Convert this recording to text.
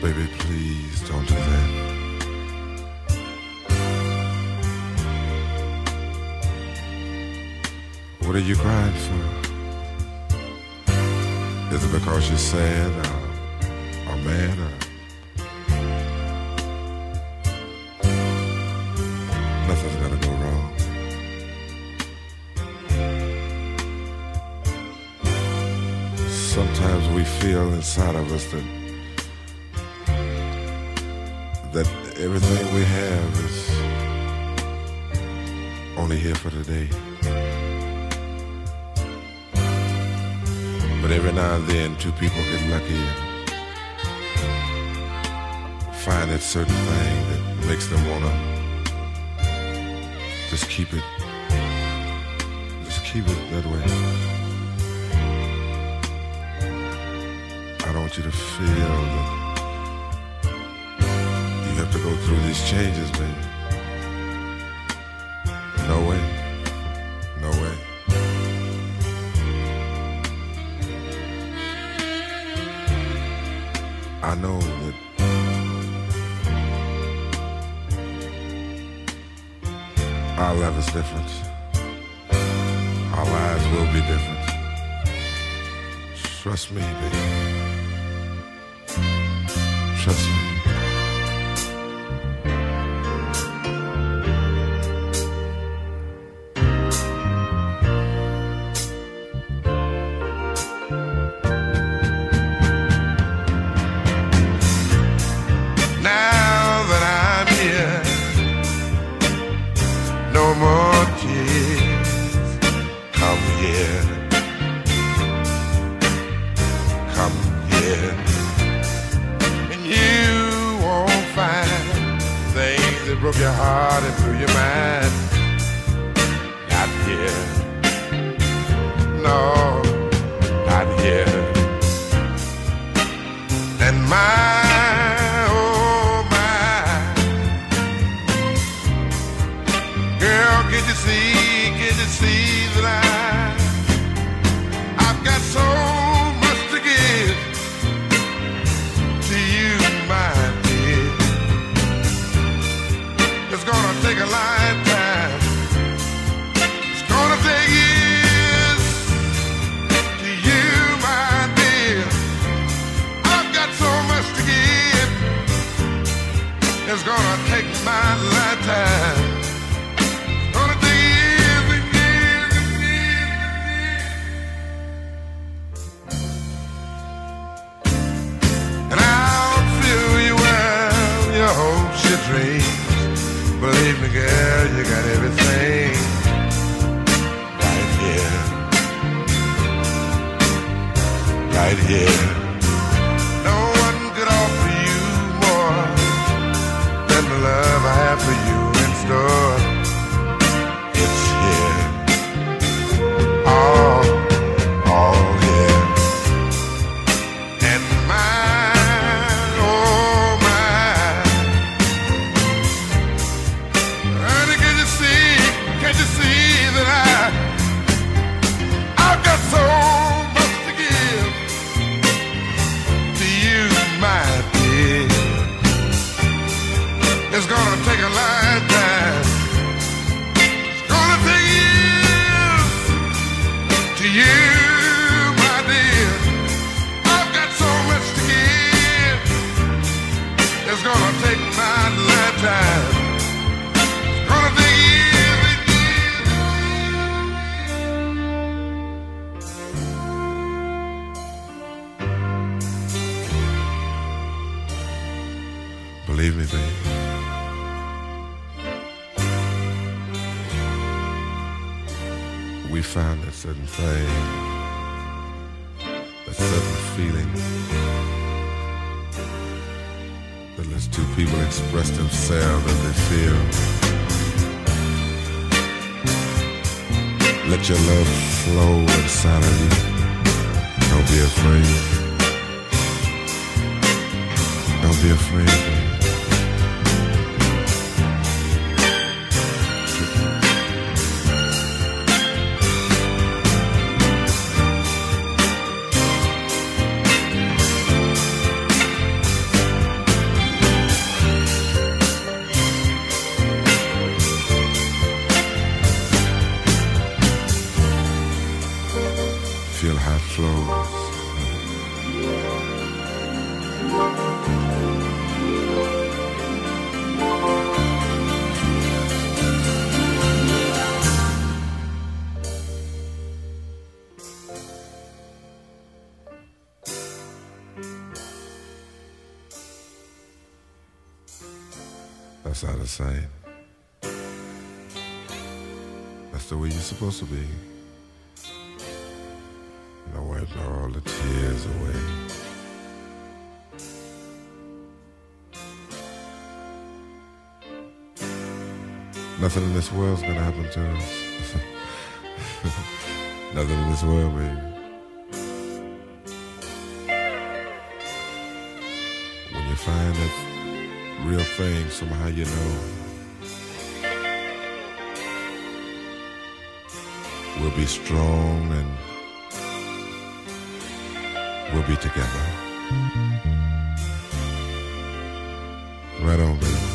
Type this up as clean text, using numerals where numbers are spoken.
Baby, please don't do that. What are you crying for? Is it because you're sad or mad or nothing's gonna go wrong? Sometimes we feel inside of us that everything we have is only here for today. But every now and then, two people get lucky and find that certain thing that makes them want to just keep it that way. I don't want you to feel that you have to go through these changes, baby. No way. No way. I know that our love is different. Our lives will be different. Trust me, baby. Trust me. Broke your heart and blew your mind. Not here. No, not here. And oh my, girl, can you see that I've got so much to give to you, my dear. It's gonna take a lifetime. It's gonna take years to you, my dear. I've got so much to give. It's gonna take my lifetime. It's gonna take years and years and years. And I'll fill you well, your hopes, your dreams. Believe me, girl, you got everything right here, right here. No one could offer you more than the love I have for you in store. It's here, all here. And I've got so much to give to you, my dear. It's gonna take a lifetime. It's gonna take years to you, my dear. I've got so much to give. It's gonna take my lifetime. It's gonna take believe me, baby. We found that certain thing, that certain feeling that lets two people express themselves as they feel. Let your love flow inside of you. Don't be afraid. Don't be afraid, baby. flows. That's out of sight. That's the way you're supposed to be. And I wipe all the tears away. Nothing in this world's gonna happen to us. Nothing in this world, baby. When you find that real thing, somehow you know we'll be strong and we'll be together. Right on, baby.